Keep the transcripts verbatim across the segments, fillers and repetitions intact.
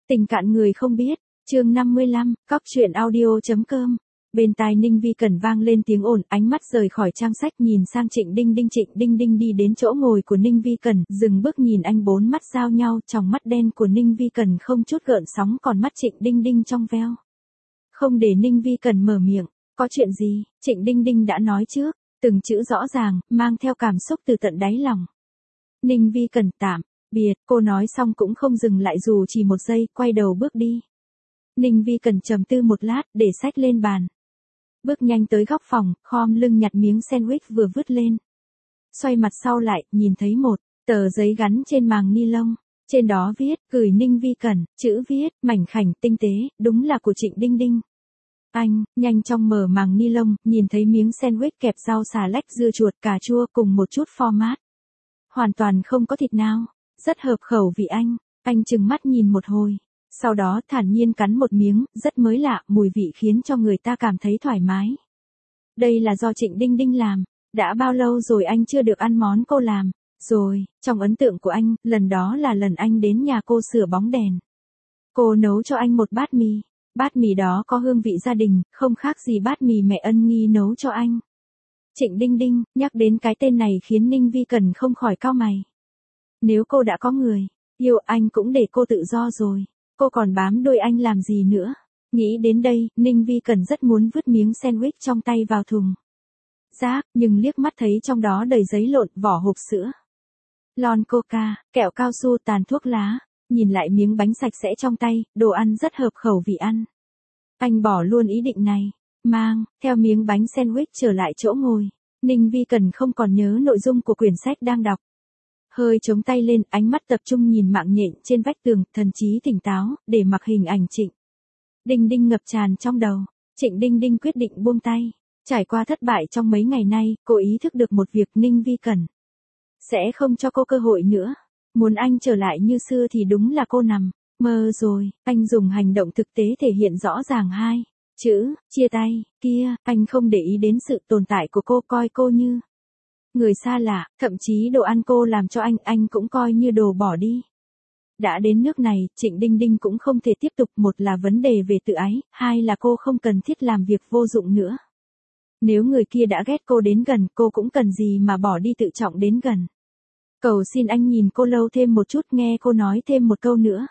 Tình cạn người không biết, chương năm mươi lăm, cóc truyện audio.com. Bên tai Ninh Vi Cần vang lên tiếng ồn, ánh mắt rời khỏi trang sách nhìn sang Trịnh Đinh Đinh. Trịnh Đinh Đinh đi đến chỗ ngồi của Ninh Vi Cần, dừng bước nhìn anh, bốn mắt giao nhau, tròng mắt đen của Ninh Vi Cần không chút gợn sóng, còn mắt Trịnh Đinh Đinh trong veo. Không để Ninh Vi Cần mở miệng, có chuyện gì, Trịnh Đinh Đinh đã nói trước, từng chữ rõ ràng, mang theo cảm xúc từ tận đáy lòng. Ninh Vi Cần tạm biệt, cô nói xong cũng không dừng lại dù chỉ một giây, quay đầu bước đi. Ninh Vi Cần trầm tư một lát, để sách lên bàn. Bước nhanh tới góc phòng, khom lưng nhặt miếng sandwich vừa vứt lên. Xoay mặt sau lại, nhìn thấy một tờ giấy gắn trên màng ni lông. Trên đó viết, gửi Ninh Vi Cần, chữ viết, mảnh khảnh, tinh tế, đúng là của Trịnh Đinh Đinh. Anh, nhanh chóng mở màng ni lông, nhìn thấy miếng sandwich kẹp rau xà lách, dưa chuột, cà chua cùng một chút format. Hoàn toàn không có thịt nào, rất hợp khẩu vị anh. Anh trừng mắt nhìn một hồi. Sau đó thản nhiên cắn một miếng, rất mới lạ, mùi vị khiến cho người ta cảm thấy thoải mái. Đây là do Trịnh Đinh Đinh làm. Đã bao lâu rồi anh chưa được ăn món cô làm? Rồi, trong ấn tượng của anh, lần đó là lần anh đến nhà cô sửa bóng đèn. Cô nấu cho anh một bát mì. Bát mì đó có hương vị gia đình, không khác gì bát mì mẹ Ân Nghi nấu cho anh. Trịnh Đinh Đinh, nhắc đến cái tên này khiến Ninh Vi Cần không khỏi cau mày. Nếu cô đã có người yêu, anh cũng để cô tự do rồi. Cô còn bám đuôi anh làm gì nữa? Nghĩ đến đây, Ninh Vi Cần rất muốn vứt miếng sandwich trong tay vào thùng rác, nhưng liếc mắt thấy trong đó đầy giấy lộn, vỏ hộp sữa, lon coca, kẹo cao su, tàn thuốc lá. Nhìn lại miếng bánh sạch sẽ trong tay, đồ ăn rất hợp khẩu vị ăn. Anh bỏ luôn ý định này, mang theo miếng bánh sandwich trở lại chỗ ngồi. Ninh Vi Cần không còn nhớ nội dung của quyển sách đang đọc. Hơi chống tay lên, ánh mắt tập trung nhìn mạng nhện trên vách tường, thần trí tỉnh táo, để mặc hình ảnh Trịnh Đinh Đinh ngập tràn trong đầu. Trịnh Đinh Đinh quyết định buông tay. Trải qua thất bại trong mấy ngày nay, cô ý thức được một việc, Ninh Vi Cần sẽ không cho cô cơ hội nữa. Muốn anh trở lại như xưa thì đúng là cô nằm mơ rồi. Anh dùng hành động thực tế thể hiện rõ ràng hai chữ, chia tay. Kia, anh không để ý đến sự tồn tại của cô, coi cô như người xa lạ, thậm chí đồ ăn cô làm cho anh, anh cũng coi như đồ bỏ đi. Đã đến nước này, Trịnh Đinh Đinh cũng không thể tiếp tục, một là vấn đề về tự ái, hai là cô không cần thiết làm việc vô dụng nữa. Nếu người kia đã ghét cô đến gần, cô cũng cần gì mà bỏ đi tự trọng đến gần. Cầu xin anh nhìn cô lâu thêm một chút, nghe cô nói thêm một câu nữa.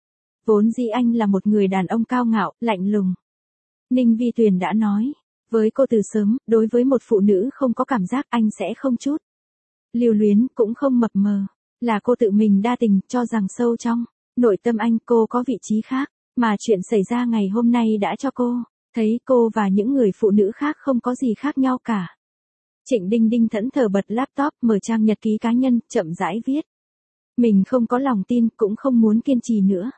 Vốn dĩ anh là một người đàn ông cao ngạo, lạnh lùng. Ninh Vi Tuyền đã nói với cô từ sớm, đối với một phụ nữ không có cảm giác, anh sẽ không chút lưu luyến, cũng không mập mờ. Là cô tự mình đa tình, cho rằng sâu trong nội tâm anh, cô có vị trí khác. Mà chuyện xảy ra ngày hôm nay đã cho cô thấy cô và những người phụ nữ khác không có gì khác nhau cả. Trịnh Đinh Đinh thẫn thờ bật laptop, mở trang nhật ký cá nhân, chậm rãi viết. Mình không có lòng tin, cũng không muốn kiên trì nữa.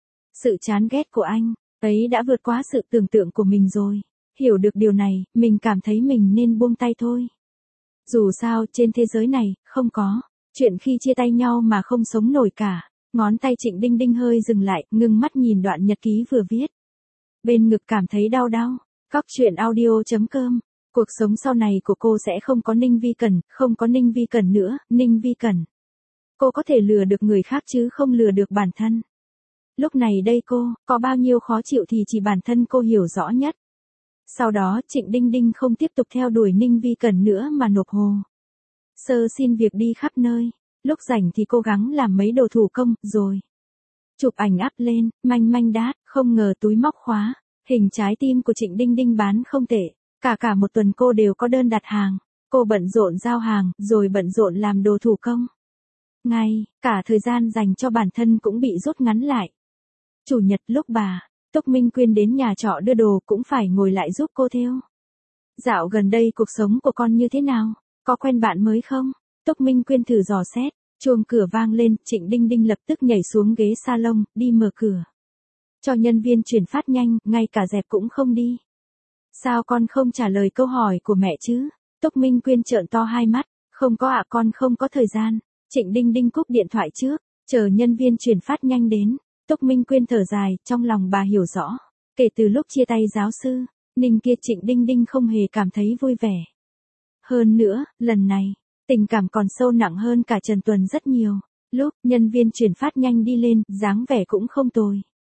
Sự chán ghét của anh ấy đã vượt quá sự tưởng tượng của mình rồi. Hiểu được điều này, mình cảm thấy mình nên buông tay thôi. Dù sao, trên thế giới này, không có chuyện khi chia tay nhau mà không sống nổi cả. Ngón tay Trịnh Đinh Đinh hơi dừng lại, ngưng mắt nhìn đoạn nhật ký vừa viết. Bên ngực cảm thấy đau đau. Cóc truyện audio.com. Cuộc sống sau này của cô sẽ không có Ninh Vi Cần, không có Ninh Vi Cần nữa, Ninh Vi Cần. Cô có thể lừa được người khác chứ không lừa được bản thân. Lúc này đây cô, có bao nhiêu khó chịu thì chỉ bản thân cô hiểu rõ nhất. Sau đó, Trịnh Đinh Đinh không tiếp tục theo đuổi Ninh Vi Cần nữa mà nộp hồ sơ xin việc đi khắp nơi. Lúc rảnh thì cố gắng làm mấy đồ thủ công, rồi chụp ảnh up lên, manh manh đát, không ngờ túi móc khóa, hình trái tim của Trịnh Đinh Đinh bán không tệ. Cả cả một tuần cô đều có đơn đặt hàng. Cô bận rộn giao hàng, rồi bận rộn làm đồ thủ công. Ngay, cả thời gian dành cho bản thân cũng bị rút ngắn lại. Chủ nhật lúc bà Túc Minh Quyên đến nhà trọ đưa đồ cũng phải ngồi lại giúp cô thêu. Dạo gần đây cuộc sống của con như thế nào? Có quen bạn mới không? Túc Minh Quyên thử dò xét. Chuông cửa vang lên, Trịnh Đinh Đinh lập tức nhảy xuống ghế salon, đi mở cửa cho nhân viên chuyển phát nhanh, ngay cả dẹp cũng không đi. Sao con không trả lời câu hỏi của mẹ chứ? Túc Minh Quyên trợn to hai mắt. Không có ạ, con không có thời gian. Trịnh Đinh Đinh cúp điện thoại trước, chờ nhân viên chuyển phát nhanh đến. Túc Minh Quyên thở dài, trong lòng bà hiểu rõ. Kể từ lúc chia tay giáo sư Ninh kia, Trịnh Đinh Đinh không hề cảm thấy vui vẻ. Hơn nữa, lần này, tình cảm còn sâu nặng hơn cả Trần Tuần rất nhiều. Lúc nhân viên chuyển phát nhanh đi lên, dáng vẻ cũng không tồi.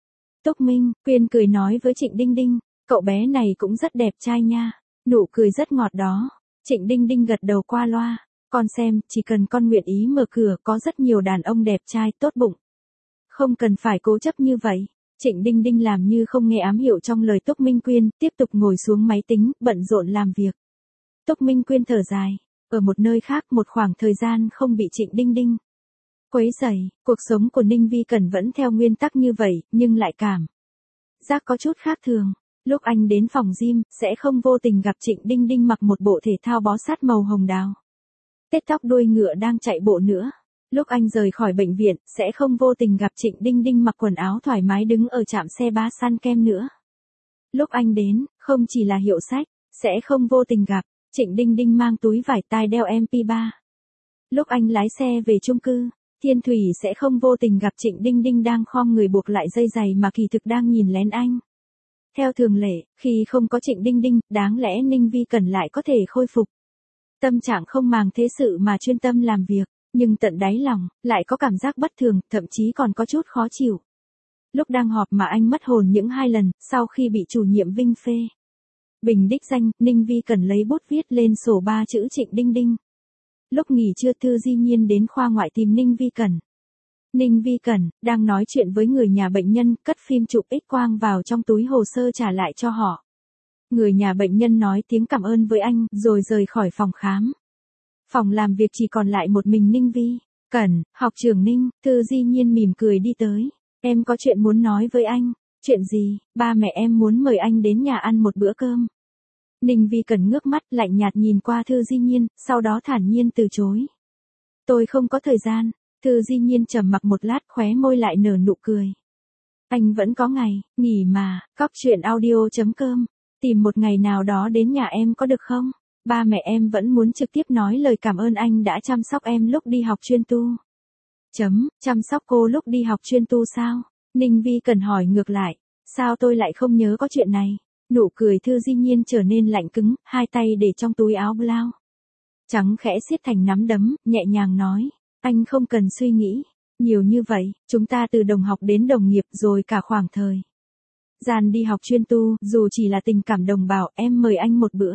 Túc Minh, Quyên cười nói với Trịnh Đinh Đinh, cậu bé này cũng rất đẹp trai nha, nụ cười rất ngọt đó. Trịnh Đinh Đinh gật đầu qua loa, con xem, chỉ cần con nguyện ý mở cửa có rất nhiều đàn ông đẹp trai tốt bụng. Không cần phải cố chấp như vậy. Trịnh Đinh Đinh làm như không nghe ám hiệu trong lời Túc Minh Quyên, tiếp tục ngồi xuống máy tính, bận rộn làm việc. Túc Minh Quyên thở dài, ở một nơi khác một khoảng thời gian không bị Trịnh Đinh Đinh quấy rầy, cuộc sống của Ninh Vi Cẩn vẫn theo nguyên tắc như vậy, nhưng lại cảm giác có chút khác thường. Lúc anh đến phòng gym, sẽ không vô tình gặp Trịnh Đinh Đinh mặc một bộ thể thao bó sát màu hồng đào. Tết tóc đuôi ngựa đang chạy bộ nữa. Lúc anh rời khỏi bệnh viện, sẽ không vô tình gặp Trịnh Đinh Đinh mặc quần áo thoải mái đứng ở trạm xe ba săn kem nữa. Lúc anh đến, không chỉ là hiệu sách, sẽ không vô tình gặp Trịnh Đinh Đinh mang túi vải tai đeo em pê ba. Lúc anh lái xe về chung cư, Thiên Thủy sẽ không vô tình gặp Trịnh Đinh Đinh đang khom người buộc lại dây giày mà kỳ thực đang nhìn lén anh. Theo thường lệ, khi không có Trịnh Đinh Đinh, đáng lẽ Ninh Vi Cẩn lại có thể khôi phục tâm trạng không màng thế sự mà chuyên tâm làm việc, nhưng tận đáy lòng, lại có cảm giác bất thường, thậm chí còn có chút khó chịu. Lúc đang họp mà anh mất hồn những hai lần, sau khi bị chủ nhiệm Vinh phê bình đích danh, Ninh Vi Cẩn lấy bút viết lên sổ ba chữ Trịnh Đinh Đinh. Lúc nghỉ trưa Thư Di Nhiên đến khoa ngoại tìm Ninh Vi Cẩn. Ninh Vi Cẩn, đang nói chuyện với người nhà bệnh nhân, cất phim chụp X-quang vào trong túi hồ sơ trả lại cho họ. Người nhà bệnh nhân nói tiếng cảm ơn với anh, rồi rời khỏi phòng khám. Phòng làm việc chỉ còn lại một mình Ninh Vi Cẩn, học trưởng Ninh. Thư Di Nhiên mỉm cười đi tới. Em có chuyện muốn nói với anh. Chuyện gì? Ba mẹ em muốn mời anh đến nhà ăn một bữa cơm. Ninh Vi Cẩn ngước mắt lạnh nhạt nhìn qua Thư Di Nhiên, sau đó thản nhiên từ chối. Tôi không có thời gian. Thư Di Nhiên trầm mặc một lát, khóe môi lại nở nụ cười. Anh vẫn có ngày nghỉ mà. Cóc truyện audio chấm com. Tìm một ngày nào đó đến nhà em có được không? Ba mẹ em vẫn muốn trực tiếp nói lời cảm ơn anh đã chăm sóc em lúc đi học chuyên tu. Chấm, chăm sóc cô lúc đi học chuyên tu sao? Ninh Vi Cẩn hỏi ngược lại. Sao tôi lại không nhớ có chuyện này? Nụ cười Thư Di Nhiên trở nên lạnh cứng, hai tay để trong túi áo blau trắng khẽ siết thành nắm đấm, nhẹ nhàng nói. Anh không cần suy nghĩ nhiều như vậy, chúng ta từ đồng học đến đồng nghiệp rồi cả khoảng thời gian đi học chuyên tu, dù chỉ là tình cảm đồng bào, em mời anh một bữa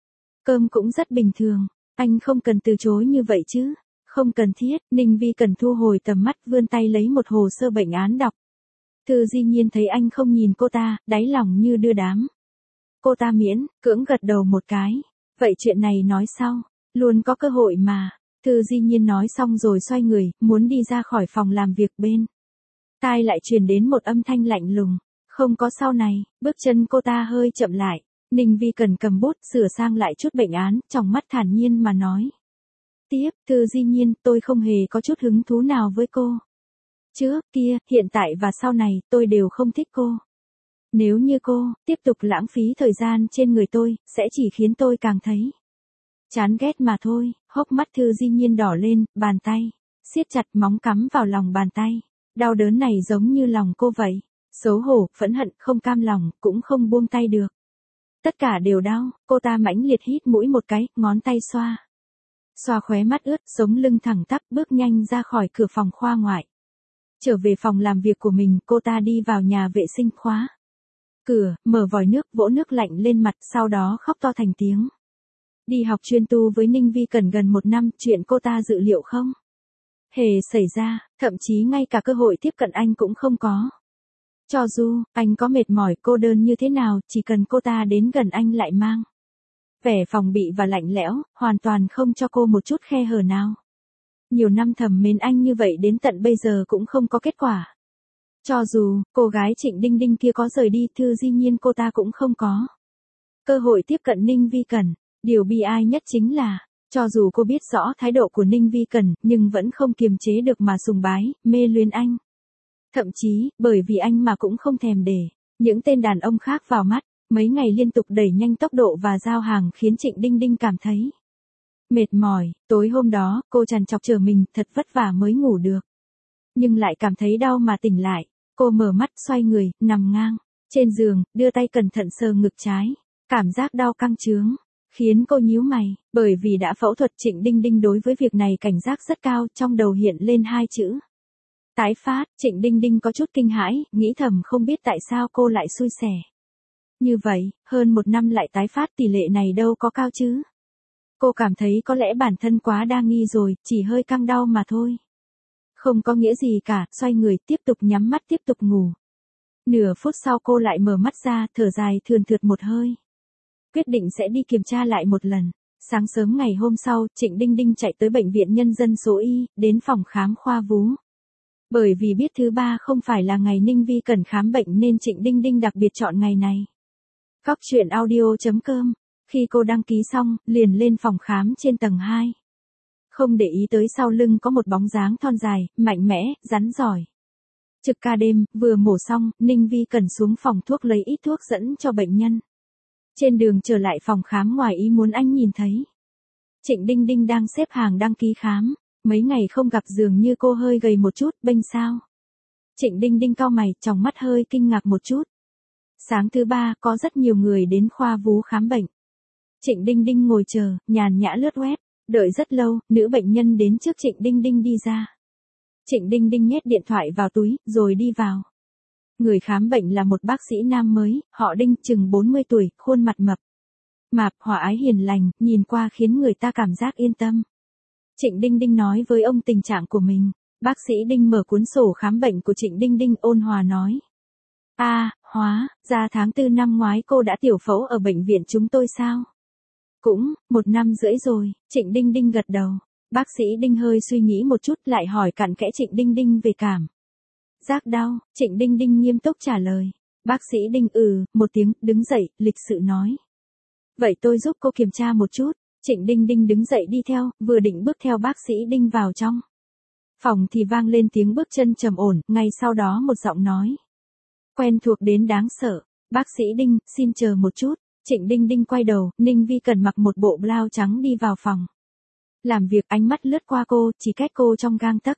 cơm cũng rất bình thường, anh không cần từ chối như vậy chứ. Không cần thiết. Ninh Vi Cẩn thu hồi tầm mắt, vươn tay lấy một hồ sơ bệnh án đọc. Thư Di Nhiên thấy anh không nhìn cô ta, đáy lòng như đưa đám. Cô ta miễn cưỡng gật đầu một cái. Vậy chuyện này nói sau, luôn có cơ hội mà. Thư Di Nhiên nói xong rồi xoay người, muốn đi ra khỏi phòng làm việc, bên tai lại truyền đến một âm thanh lạnh lùng. Không có sau này. Bước chân cô ta hơi chậm lại. Ninh Vi Cẩn cầm bút, sửa sang lại chút bệnh án, trong mắt thản nhiên mà nói. Tiếp, Thư Di Nhiên, tôi không hề có chút hứng thú nào với cô. Trước kia, hiện tại và sau này, tôi đều không thích cô. Nếu như cô tiếp tục lãng phí thời gian trên người tôi, sẽ chỉ khiến tôi càng thấy chán ghét mà thôi. Hốc mắt Thư Di Nhiên đỏ lên, bàn tay siết chặt, móng cắm vào lòng bàn tay. Đau đớn này giống như lòng cô vậy. Xấu hổ, phẫn hận, không cam lòng, cũng không buông tay được. Tất cả đều đau. Cô ta mãnh liệt hít mũi một cái, ngón tay xoa xoa khóe mắt ướt, sống lưng thẳng tắp, bước nhanh ra khỏi cửa phòng khoa ngoại. Trở về phòng làm việc của mình, cô ta đi vào nhà vệ sinh, khóa cửa, mở vòi nước, vỗ nước lạnh lên mặt, sau đó khóc to thành tiếng. Đi học chuyên tu với Ninh Vi Cẩn gần một năm, chuyện cô ta dự liệu không hề xảy ra, thậm chí ngay cả cơ hội tiếp cận anh cũng không có. Cho dù anh có mệt mỏi, cô đơn như thế nào, chỉ cần cô ta đến gần anh lại mang vẻ phòng bị và lạnh lẽo, hoàn toàn không cho cô một chút khe hở nào. Nhiều năm thầm mến anh như vậy đến tận bây giờ cũng không có kết quả. Cho dù cô gái Trịnh Đinh Đinh kia có rời đi, Thư Di Nhiên cô ta cũng không có cơ hội tiếp cận Ninh Vi Cẩn. Điều bi ai nhất chính là, cho dù cô biết rõ thái độ của Ninh Vi Cẩn, nhưng vẫn không kiềm chế được mà sùng bái, mê luyến anh. Thậm chí, bởi vì anh mà cũng không thèm để những tên đàn ông khác vào mắt. Mấy ngày liên tục đẩy nhanh tốc độ và giao hàng khiến Trịnh Đinh Đinh cảm thấy mệt mỏi. Tối hôm đó, cô trằn trọc chờ mình, thật vất vả mới ngủ được. Nhưng lại cảm thấy đau mà tỉnh lại. Cô mở mắt, xoay người, nằm ngang trên giường, đưa tay cẩn thận sờ ngực trái. Cảm giác đau căng chướng khiến cô nhíu mày. Bởi vì đã phẫu thuật, Trịnh Đinh Đinh đối với việc này cảnh giác rất cao, trong đầu hiện lên hai chữ Tái phát, Trịnh Đinh Đinh có chút kinh hãi, nghĩ thầm không biết tại sao cô lại xui xẻ. Như vậy, hơn một năm lại tái phát tỷ lệ này đâu có cao chứ. Cô cảm thấy có lẽ bản thân quá đa nghi rồi, chỉ hơi căng đau mà thôi. Không có nghĩa gì cả, xoay người tiếp tục nhắm mắt tiếp tục ngủ. Nửa phút sau cô lại mở mắt ra, thở dài thườn thượt một hơi. Quyết định sẽ đi kiểm tra lại một lần. Sáng sớm ngày hôm sau, Trịnh Đinh Đinh chạy tới bệnh viện nhân dân số Y, đến phòng khám khoa vú. Bởi vì biết thứ ba không phải là ngày Ninh Vi cần khám bệnh nên Trịnh Đinh Đinh đặc biệt chọn ngày này. Cóc truyện audio chấm com. Khi cô đăng ký xong, liền lên phòng khám trên tầng hai. Không để ý tới sau lưng có một bóng dáng thon dài, mạnh mẽ, rắn giỏi. Trực ca đêm, vừa mổ xong, Ninh Vi cần xuống phòng thuốc lấy ít thuốc dẫn cho bệnh nhân. Trên đường trở lại phòng khám ngoài ý muốn anh nhìn thấy. Trịnh Đinh Đinh đang xếp hàng đăng ký khám. Mấy ngày không gặp dường như cô hơi gầy một chút, bênh sao. Trịnh Đinh Đinh cau mày, tròng mắt hơi kinh ngạc một chút. Sáng thứ ba, có rất nhiều người đến khoa vú khám bệnh. Trịnh Đinh Đinh ngồi chờ, nhàn nhã lướt web, đợi rất lâu, nữ bệnh nhân đến trước Trịnh Đinh Đinh đi ra. Trịnh Đinh Đinh nhét điện thoại vào túi, rồi đi vào. Người khám bệnh là một bác sĩ nam mới, họ Đinh, chừng bốn mươi tuổi, khuôn mặt mập. Mạp, hòa ái hiền lành, nhìn qua khiến người ta cảm giác yên tâm. Trịnh Đinh Đinh nói với ông tình trạng của mình. Bác sĩ Đinh mở cuốn sổ khám bệnh của Trịnh Đinh Đinh ôn hòa nói. A, à, Hóa, ra tháng tư năm ngoái cô đã tiểu phẫu ở bệnh viện chúng tôi sao? Cũng, một năm rưỡi rồi, Trịnh Đinh Đinh gật đầu. Bác sĩ Đinh hơi suy nghĩ một chút lại hỏi cặn kẽ Trịnh Đinh Đinh về cảm giác đau, Trịnh Đinh Đinh nghiêm túc trả lời. Bác sĩ Đinh ừ, một tiếng, đứng dậy, lịch sự nói. Vậy tôi giúp cô kiểm tra một chút. Trịnh Đinh Đinh đứng dậy đi theo, vừa định bước theo bác sĩ Đinh vào trong phòng thì vang lên tiếng bước chân trầm ổn, ngay sau đó một giọng nói. Quen thuộc đến đáng sợ. Bác sĩ Đinh, xin chờ một chút. Trịnh Đinh Đinh quay đầu, Ninh Vi cần mặc một bộ blouse trắng đi vào phòng. Làm việc ánh mắt lướt qua cô, chỉ cách cô trong gang tấc.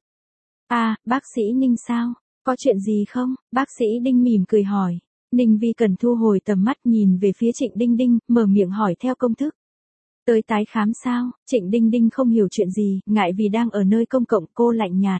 À, bác sĩ Ninh sao? Có chuyện gì không? Bác sĩ Đinh mỉm cười hỏi. Ninh Vi cần thu hồi tầm mắt nhìn về phía Trịnh Đinh Đinh, mở miệng hỏi theo công thức. Tới tái khám sao? Trịnh Đinh Đinh không hiểu chuyện gì, ngại vì đang ở nơi công cộng, cô lạnh nhạt.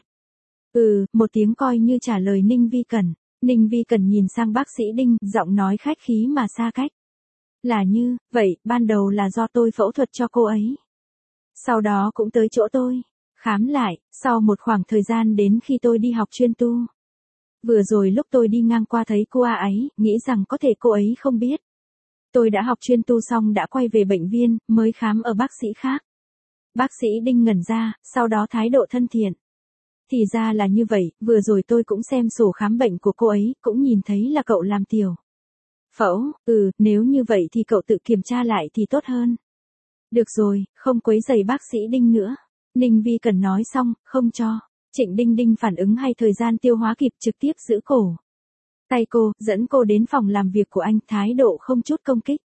Ừ, một tiếng coi như trả lời Ninh Vi Cần. Ninh Vi Cần nhìn sang bác sĩ Đinh, giọng nói khách khí mà xa cách. Là như, vậy, ban đầu là do tôi phẫu thuật cho cô ấy. Sau đó cũng tới chỗ tôi, khám lại, sau một khoảng thời gian đến khi tôi đi học chuyên tu. Vừa rồi lúc tôi đi ngang qua thấy cô ấy, nghĩ rằng có thể cô ấy không biết. Tôi đã học chuyên tu xong đã quay về bệnh viện, mới khám ở bác sĩ khác. Bác sĩ Đinh ngẩn ra, sau đó thái độ thân thiện. Thì ra là như vậy, vừa rồi tôi cũng xem sổ khám bệnh của cô ấy, cũng nhìn thấy là cậu làm tiểu phẫu, ừ, nếu như vậy thì cậu tự kiểm tra lại thì tốt hơn. Được rồi, không quấy rầy bác sĩ Đinh nữa. Ninh Vi Cần nói xong, không cho Trịnh Đinh Đinh phản ứng hay thời gian tiêu hóa kịp, trực tiếp giữ cổ tay cô, dẫn cô đến phòng làm việc của anh, thái độ không chút công kích.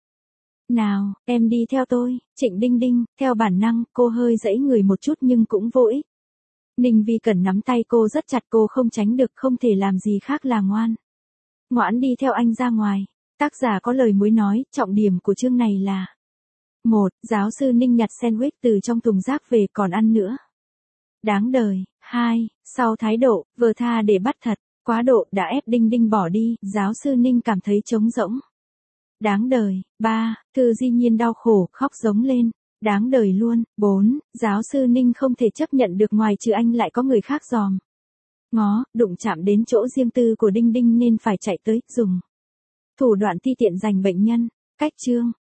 Nào, em đi theo tôi. Trịnh Đinh Đinh, theo bản năng, cô hơi giãy người một chút nhưng cũng vô ích. Ninh Vi Cần nắm tay cô rất chặt, cô không tránh được, không thể làm gì khác là ngoan ngoãn đi theo anh ra ngoài. Tác giả có lời muốn nói, trọng điểm của chương này là: một. Giáo sư Ninh nhặt sandwich từ trong thùng rác về còn ăn nữa. Đáng đời. Hai. Sau thái độ, vờ tha để bắt thật, quá độ đã ép Đinh Đinh bỏ đi, giáo sư Ninh cảm thấy trống rỗng. Đáng đời. Ba. Thư Di Nhiên đau khổ, khóc giống lên. Đáng đời luôn. Bốn. Giáo sư Ninh không thể chấp nhận được ngoài trừ anh lại có người khác dòm ngó, đụng chạm đến chỗ riêng tư của Đinh Đinh nên phải chạy tới, dùng thủ đoạn ti tiện giành bệnh nhân. Cách chương